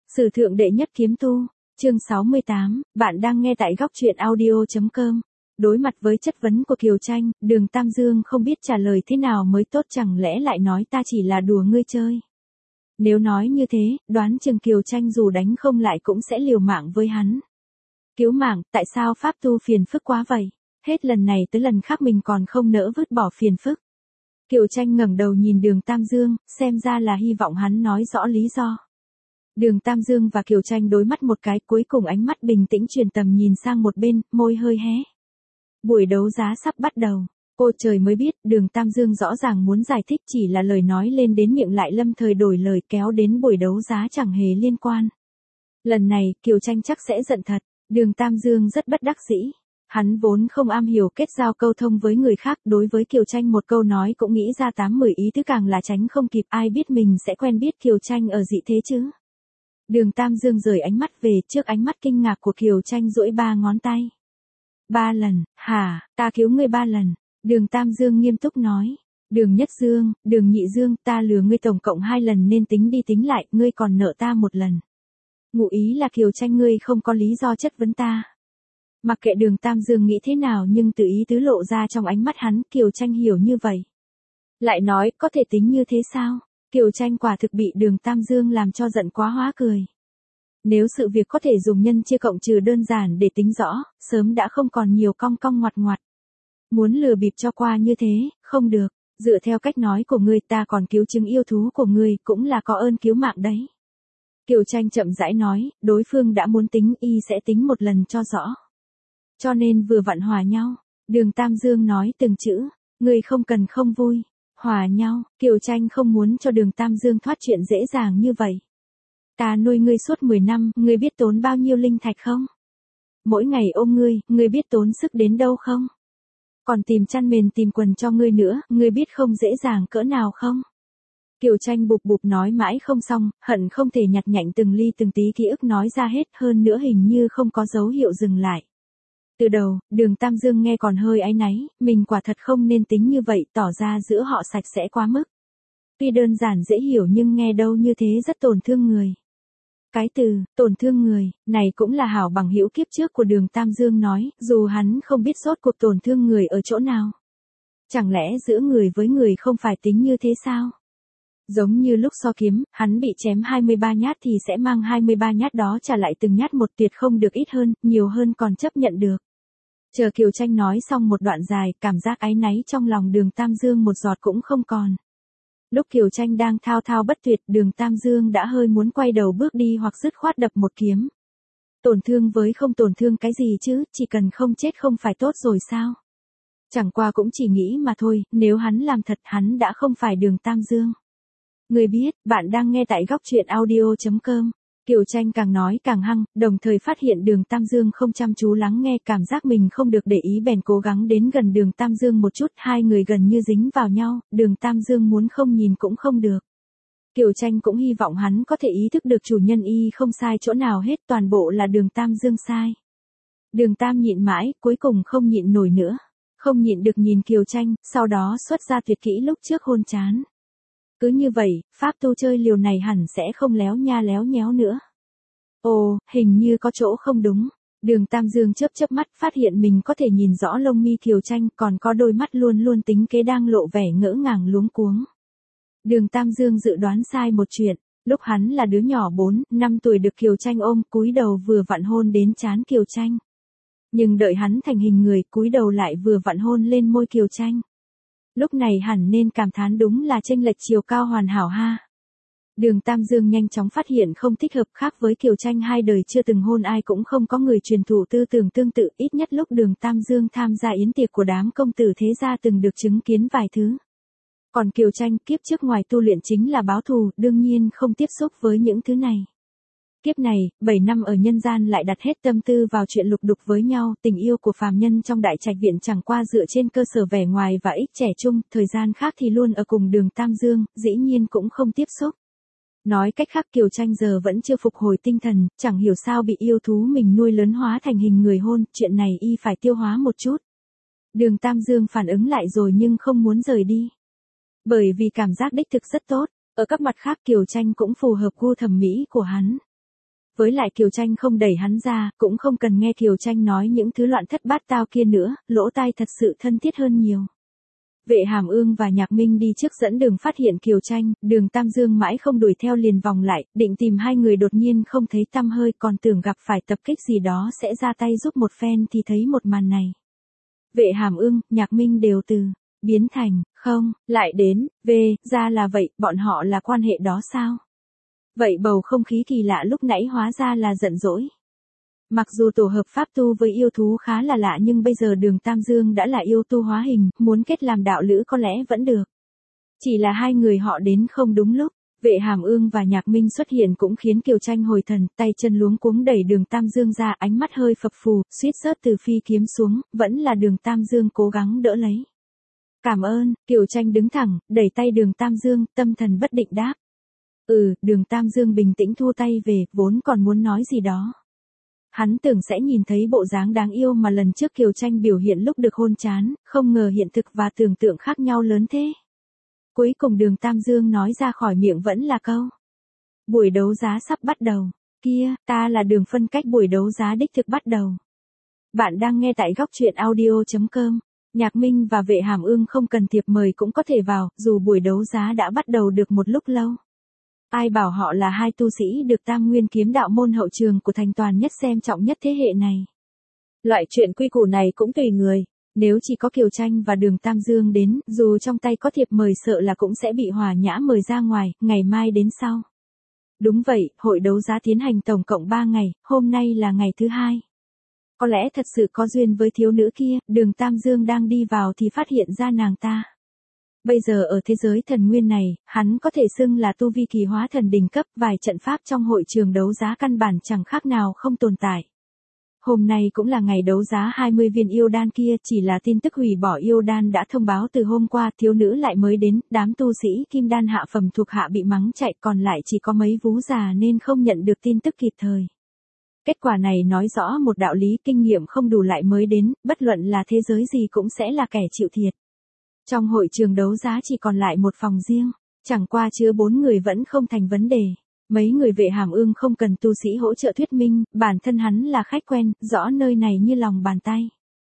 Sử thượng đệ nhất kiếm tu, chương 68, bạn đang nghe tại góc truyện audio.com. Đối mặt với chất vấn của Kiều Tranh, Đường Tam Dương không biết trả lời thế nào mới tốt, chẳng lẽ lại nói ta chỉ là đùa ngươi chơi. Nếu nói như thế, đoán chừng Kiều Tranh dù đánh không lại cũng sẽ liều mạng với hắn. Cứu mạng, tại sao pháp tu phiền phức quá vậy? Hết lần này tới lần khác mình còn không nỡ vứt bỏ phiền phức. Kiều Tranh ngẩng đầu nhìn Đường Tam Dương, xem ra là hy vọng hắn nói rõ lý do. Đường Tam Dương và Kiều Tranh đối mắt một cái, cuối cùng ánh mắt bình tĩnh truyền tầm nhìn sang một bên, môi hơi hé. Buổi đấu giá sắp bắt đầu. Ôi trời mới biết, Đường Tam Dương rõ ràng muốn giải thích, chỉ là lời nói lên đến miệng lại lâm thời đổi lời, kéo đến buổi đấu giá chẳng hề liên quan. Lần này, Kiều Tranh chắc sẽ giận thật. Đường Tam Dương rất bất đắc dĩ. Hắn vốn không am hiểu kết giao câu thông với người khác, đối với Kiều Tranh một câu nói cũng nghĩ ra 8-10 ý tứ, càng là tránh không kịp, ai biết mình sẽ quen biết Kiều Tranh ở dị thế chứ. Đường Tam Dương rời ánh mắt về, trước ánh mắt kinh ngạc của Kiều Tranh duỗi 3 ngón tay. 3 lần, hả, ta cứu ngươi 3 lần. Đường Tam Dương nghiêm túc nói. Đường Nhất Dương, Đường Nhị Dương, ta lừa ngươi tổng cộng 2 lần nên tính đi tính lại, ngươi còn nợ ta 1 lần. Ngụ ý là Kiều Tranh ngươi không có lý do chất vấn ta. Mặc kệ Đường Tam Dương nghĩ thế nào nhưng từ ý tứ lộ ra trong ánh mắt hắn, Kiều Tranh hiểu như vậy. Lại nói, có thể tính như thế sao? Kiều Tranh quả thực bị Đường Tam Dương làm cho giận quá hóa cười. Nếu sự việc có thể dùng nhân chia cộng trừ đơn giản để tính rõ, sớm đã không còn nhiều cong cong ngoặt ngoặt. Muốn lừa bịp cho qua như thế, không được, dựa theo cách nói của ngươi ta còn cứu chứng yêu thú của ngươi, cũng là có ơn cứu mạng đấy. Kiều Tranh chậm rãi nói, đối phương đã muốn tính y sẽ tính 1 lần cho rõ. Cho nên vừa vặn hòa nhau. Đường Tam Dương nói từng chữ, ngươi không cần không vui. Hòa nhau, Kiều Tranh không muốn cho Đường Tam Dương thoát chuyện dễ dàng như vậy. Ta nuôi ngươi suốt 10 năm, ngươi biết tốn bao nhiêu linh thạch không? Mỗi ngày ôm ngươi biết tốn sức đến đâu không? Còn tìm chăn mền tìm quần cho ngươi nữa, ngươi biết không dễ dàng cỡ nào không? Kiều Tranh bụp bụp nói mãi không xong, hận không thể nhặt nhạnh từng ly từng tí ký ức nói ra hết, hơn nữa hình như không có dấu hiệu dừng lại. Từ đầu, Đường Tam Dương nghe còn hơi áy náy, mình quả thật không nên tính như vậy, tỏ ra giữa họ sạch sẽ quá mức. Tuy đơn giản dễ hiểu nhưng nghe đâu như thế rất tổn thương người. Cái từ, tổn thương người, này cũng là hảo bằng hữu kiếp trước của Đường Tam Dương nói, dù hắn không biết rốt cuộc tổn thương người ở chỗ nào. Chẳng lẽ giữa người với người không phải tính như thế sao? Giống như lúc so kiếm, hắn bị chém 23 nhát thì sẽ mang 23 nhát đó trả lại từng nhát một, tuyệt không được ít hơn, nhiều hơn còn chấp nhận được. Chờ Kiều Tranh nói xong một đoạn dài, cảm giác áy náy trong lòng Đường Tam Dương một giọt cũng không còn. Lúc Kiều Tranh đang thao thao bất tuyệt, Đường Tam Dương đã hơi muốn quay đầu bước đi hoặc dứt khoát đập một kiếm. Tổn thương với không tổn thương cái gì chứ, chỉ cần không chết không phải tốt rồi sao? Chẳng qua cũng chỉ nghĩ mà thôi, nếu hắn làm thật hắn đã không phải Đường Tam Dương. Người biết, bạn đang nghe tại góc truyện audio.com. Kiều Tranh càng nói càng hăng, đồng thời phát hiện Đường Tam Dương không chăm chú lắng nghe, cảm giác mình không được để ý bèn cố gắng đến gần Đường Tam Dương một chút, hai người gần như dính vào nhau, Đường Tam Dương muốn không nhìn cũng không được. Kiều Tranh cũng hy vọng hắn có thể ý thức được chủ nhân y không sai chỗ nào hết, toàn bộ là Đường Tam Dương sai. Đường Tam nhịn mãi, cuối cùng không nhịn nổi nữa. Không nhịn được nhìn Kiều Tranh, sau đó xuất ra tuyệt kỹ lúc trước hôn trán. Cứ như vậy, pháp tu chơi liều này hẳn sẽ không léo nha léo nhéo nữa. Ồ, hình như có chỗ không đúng. Đường Tam Dương chớp chớp mắt, phát hiện mình có thể nhìn rõ lông mi Kiều Tranh, còn có đôi mắt luôn luôn tính kế đang lộ vẻ ngỡ ngàng luống cuống. Đường Tam Dương dự đoán sai một chuyện, lúc hắn là đứa nhỏ 4-5 tuổi được Kiều Tranh ôm, cúi đầu vừa vặn hôn đến trán Kiều Tranh. Nhưng đợi hắn thành hình người, cúi đầu lại vừa vặn hôn lên môi Kiều Tranh. Lúc này hẳn nên cảm thán đúng là chênh lệch chiều cao hoàn hảo ha. Đường Tam Dương nhanh chóng phát hiện không thích hợp, khác với Kiều Tranh hai đời chưa từng hôn ai, cũng không có người truyền thụ tư tưởng tương tự, ít nhất lúc Đường Tam Dương tham gia yến tiệc của đám công tử thế gia từng được chứng kiến vài thứ. Còn Kiều Tranh kiếp trước ngoài tu luyện chính là báo thù, đương nhiên không tiếp xúc với những thứ này. Kiếp này, 7 năm ở nhân gian lại đặt hết tâm tư vào chuyện lục đục với nhau, tình yêu của phàm nhân trong đại trạch viện chẳng qua dựa trên cơ sở vẻ ngoài và ích trẻ trung, thời gian khác thì luôn ở cùng Đường Tam Dương, dĩ nhiên cũng không tiếp xúc. Nói cách khác Kiều Tranh giờ vẫn chưa phục hồi tinh thần, chẳng hiểu sao bị yêu thú mình nuôi lớn hóa thành hình người hôn, chuyện này y phải tiêu hóa một chút. Đường Tam Dương phản ứng lại rồi nhưng không muốn rời đi. Bởi vì cảm giác đích thực rất tốt, ở các mặt khác Kiều Tranh cũng phù hợp gu thẩm mỹ của hắn. Với lại Kiều Tranh không đẩy hắn ra, cũng không cần nghe Kiều Tranh nói những thứ loạn thất bát tao kia nữa, lỗ tai thật sự thân thiết hơn nhiều. Vệ Hàm Ương và Nhạc Minh đi trước dẫn đường phát hiện Kiều Tranh, Đường Tam Dương mãi không đuổi theo liền vòng lại, định tìm hai người đột nhiên không thấy tăm hơi, còn tưởng gặp phải tập kích gì đó sẽ ra tay giúp một phen thì thấy một màn này. Vệ Hàm Ương, Nhạc Minh đều từ biến thành không, lại đến ra là vậy, bọn họ là quan hệ đó sao? Vậy bầu không khí kỳ lạ lúc nãy hóa ra là giận dỗi. Mặc dù tổ hợp pháp tu với yêu thú khá là lạ nhưng bây giờ Đường Tam Dương đã là yêu tu hóa hình, muốn kết làm đạo lữ có lẽ vẫn được. Chỉ là hai người họ đến không đúng lúc, Vệ Hàm Ương và Nhạc Minh xuất hiện cũng khiến Kiều Tranh hồi thần, tay chân luống cuống đẩy Đường Tam Dương ra, ánh mắt hơi phập phù, suýt rớt từ phi kiếm xuống, vẫn là Đường Tam Dương cố gắng đỡ lấy. Cảm ơn, Kiều Tranh đứng thẳng, đẩy tay Đường Tam Dương, tâm thần bất định đáp. Đường Tam Dương bình tĩnh thu tay về, vốn còn muốn nói gì đó. Hắn tưởng sẽ nhìn thấy bộ dáng đáng yêu mà lần trước Kiều Tranh biểu hiện lúc được hôn trán, không ngờ hiện thực và tưởng tượng khác nhau lớn thế. Cuối cùng Đường Tam Dương nói ra khỏi miệng vẫn là câu. Buổi đấu giá sắp bắt đầu. Kia, ta là Đường phân cách buổi đấu giá đích thực bắt đầu. Bạn đang nghe tại góc truyện audio.com. Nhạc Minh và Vệ Hàm Ương không cần thiệp mời cũng có thể vào, dù buổi đấu giá đã bắt đầu được một lúc lâu. Ai bảo họ là hai tu sĩ được Tam Nguyên Kiếm Đạo môn hậu trường của thành toàn nhất xem trọng nhất thế hệ này. Loại chuyện quy củ này cũng tùy người, nếu chỉ có Kiều Tranh và Đường Tam Dương đến, dù trong tay có thiệp mời sợ là cũng sẽ bị Hòa Nhã mời ra ngoài, ngày mai đến sau. Đúng vậy, hội đấu giá tiến hành tổng cộng 3 ngày, hôm nay là ngày thứ 2. Có lẽ thật sự có duyên với thiếu nữ kia, Đường Tam Dương đang đi vào thì phát hiện ra nàng ta. Bây giờ ở thế giới thần nguyên này, hắn có thể xưng là tu vi kỳ hóa thần đỉnh cấp, vài trận pháp trong hội trường đấu giá căn bản chẳng khác nào không tồn tại. Hôm nay cũng là ngày đấu giá 20 viên yêu đan kia, chỉ là tin tức hủy bỏ yêu đan đã thông báo từ hôm qua, thiếu nữ lại mới đến, đám tu sĩ kim đan hạ phẩm thuộc hạ bị mắng chạy, còn lại chỉ có mấy vú già nên không nhận được tin tức kịp thời. Kết quả này nói rõ một đạo lý, kinh nghiệm không đủ lại mới đến, bất luận là thế giới gì cũng sẽ là kẻ chịu thiệt. Trong hội trường đấu giá chỉ còn lại một phòng riêng, chẳng qua chứa 4 người vẫn không thành vấn đề. Mấy người Vệ Hàm Ương không cần tu sĩ hỗ trợ thuyết minh, bản thân hắn là khách quen, rõ nơi này như lòng bàn tay.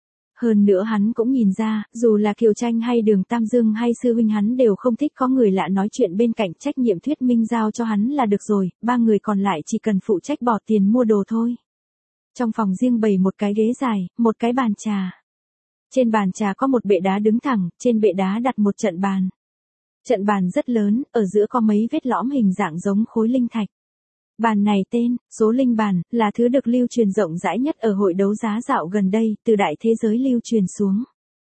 Hơn nữa hắn cũng nhìn ra, dù là Kiều Tranh hay Đường Tam Dương hay sư huynh hắn đều không thích có người lạ nói chuyện bên cạnh, trách nhiệm thuyết minh giao cho hắn là được rồi, 3 người còn lại chỉ cần phụ trách bỏ tiền mua đồ thôi. Trong phòng riêng bày một cái ghế dài, một cái bàn trà. Trên bàn trà có một bệ đá đứng thẳng, trên bệ đá đặt một trận bàn. Trận bàn rất lớn, ở giữa có mấy vết lõm hình dạng giống khối linh thạch. Bàn này tên, số linh bàn, là thứ được lưu truyền rộng rãi nhất ở hội đấu giá dạo gần đây, từ đại thế giới lưu truyền xuống.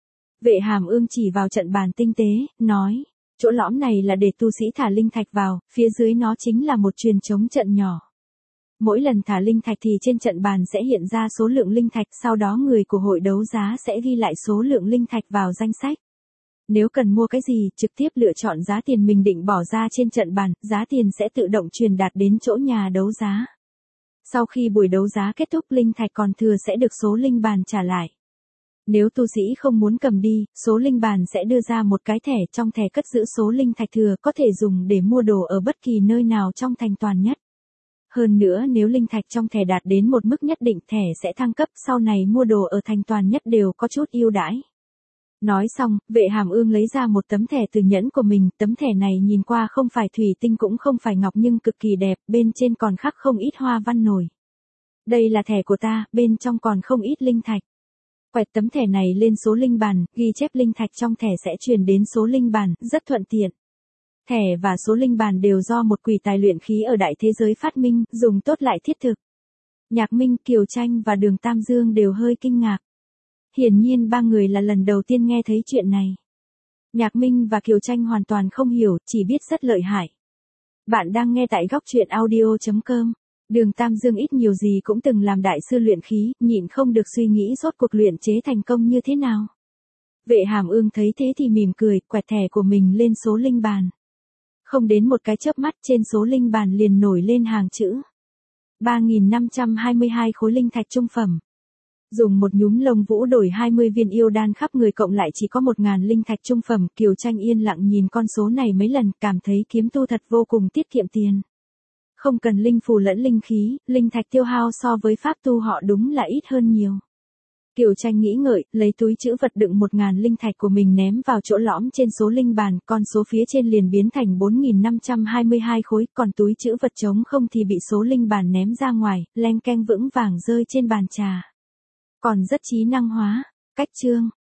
Vệ Hàm Ương chỉ vào trận bàn tinh tế, nói, chỗ lõm này là để tu sĩ thả linh thạch vào, phía dưới nó chính là một truyền chống trận nhỏ. Mỗi lần thả linh thạch thì trên trận bàn sẽ hiện ra số lượng linh thạch, sau đó người của hội đấu giá sẽ ghi lại số lượng linh thạch vào danh sách. Nếu cần mua cái gì, trực tiếp lựa chọn giá tiền mình định bỏ ra trên trận bàn, giá tiền sẽ tự động truyền đạt đến chỗ nhà đấu giá. Sau khi buổi đấu giá kết thúc, linh thạch còn thừa sẽ được số linh bàn trả lại. Nếu tu sĩ không muốn cầm đi, số linh bàn sẽ đưa ra một cái thẻ, trong thẻ cất giữ số linh thạch thừa, có thể dùng để mua đồ ở bất kỳ nơi nào trong thành toàn nhất. Hơn nữa nếu linh thạch trong thẻ đạt đến một mức nhất định, thẻ sẽ thăng cấp, sau này mua đồ ở thành toàn nhất đều có chút ưu đãi. Nói xong, Vệ Hàm Ương lấy ra một tấm thẻ từ nhẫn của mình, tấm thẻ này nhìn qua không phải thủy tinh cũng không phải ngọc nhưng cực kỳ đẹp, bên trên còn khắc không ít hoa văn nổi. Đây là thẻ của ta, bên trong còn không ít linh thạch. Quẹt tấm thẻ này lên số linh bàn, ghi chép linh thạch trong thẻ sẽ truyền đến số linh bàn, rất thuận tiện. Thẻ và số linh bàn đều do một quỷ tài luyện khí ở đại thế giới phát minh, dùng tốt lại thiết thực. Nhạc Minh, Kiều Tranh và Đường Tam Dương đều hơi kinh ngạc. Hiển nhiên 3 người là lần đầu tiên nghe thấy chuyện này. Nhạc Minh và Kiều Tranh hoàn toàn không hiểu, chỉ biết rất lợi hại. Bạn đang nghe tại góc truyện audio.com. Đường Tam Dương ít nhiều gì cũng từng làm đại sư luyện khí, nhịn không được suy nghĩ rốt cuộc luyện chế thành công như thế nào. Vệ Hàm Ương thấy thế thì mỉm cười, quẹt thẻ của mình lên số linh bàn. Không đến một cái chớp mắt, trên số linh bàn liền nổi lên hàng chữ 3.522 khối linh thạch trung phẩm. Dùng một nhúm lông vũ đổi 20 viên yêu đan khắp người cộng lại chỉ có 1.000 linh thạch trung phẩm. Kiều Tranh yên lặng nhìn con số này mấy lần, cảm thấy kiếm tu thật vô cùng tiết kiệm tiền. không cần linh phù lẫn linh khí, linh thạch tiêu hao so với pháp tu họ đúng là ít hơn nhiều. Kiều Tranh nghĩ ngợi, lấy túi trữ vật đựng 1.000 linh thạch của mình ném vào chỗ lõm trên số linh bàn, con số phía trên liền biến thành 4.522 khối, còn túi trữ vật trống không thì bị số linh bàn ném ra ngoài, leng keng vững vàng rơi trên bàn trà. Còn rất trí năng hóa. Cách chương